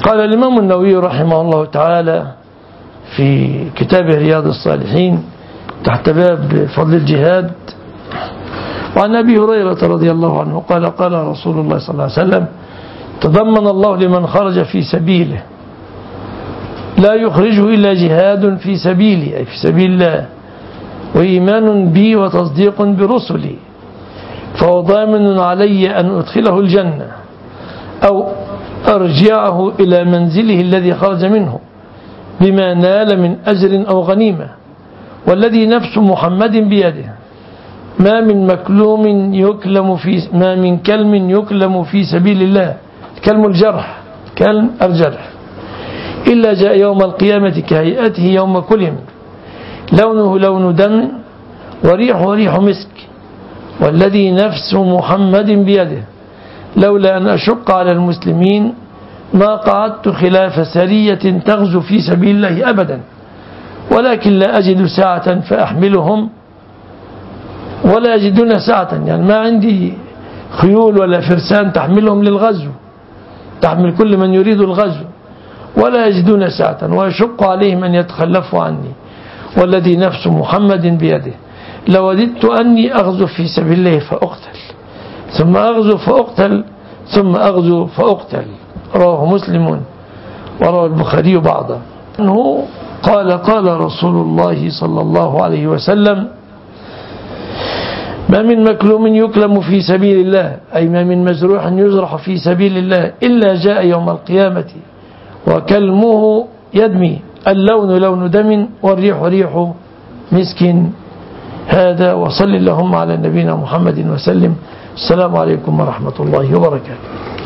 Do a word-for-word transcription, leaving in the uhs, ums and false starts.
قال الإمام النووي رحمه الله تعالى في كتابه رياض الصالحين تحت باب فضل الجهاد: وعن أبي هريرة رضي الله عنه قال: قال رسول الله صلى الله عليه وسلم: تضمن الله لمن خرج في سبيله لا يخرجه إلا جهاد في سبيلي، أي في سبيل الله، وإيمان بي وتصديق برسلي، فهو ضامن علي أن أدخله الجنة أو أرجعه إلى منزله الذي خرج منه بما نال من أجر أو غنيمة، والذي نفس محمد بيده ما من مكلوم يكلم في ما من كلم يكلم في سبيل الله، كلم الجرح، كلم الجرح، إلا جاء يوم القيامة كهيئته يوم كلم، لونه لون دم وريحه ريح مسك، والذي نفس محمد بيده لولا أن أشق على المسلمين ما قعدت خلاف سرية تغزو في سبيل الله أبدا، ولكن لا أجد ساعة فأحملهم ولا يجدون ساعة، يعني ما عندي خيول ولا فرسان تحملهم للغزو، تحمل كل من يريد الغزو، ولا يجدون ساعة، ويشق عليهم أن يتخلفوا عني، والذي نفس محمد بيده لوددت أني أغزو في سبيل الله فأقتل، ثم أغزو فأقتل، ثم أغزو فأقتل. رواه مسلم وروى البخاري بعضه. أنه قال: قال رسول الله صلى الله عليه وسلم: ما من مكلوم يكلم في سبيل الله، أي ما من مجروح يجرح في سبيل الله، إلا جاء يوم القيامة وكلمه يدمي، اللون لون دم والريح ريح مسك. هذا، وصل اللهم على نبينا محمد وسلم. السلام عليكم ورحمة الله وبركاته.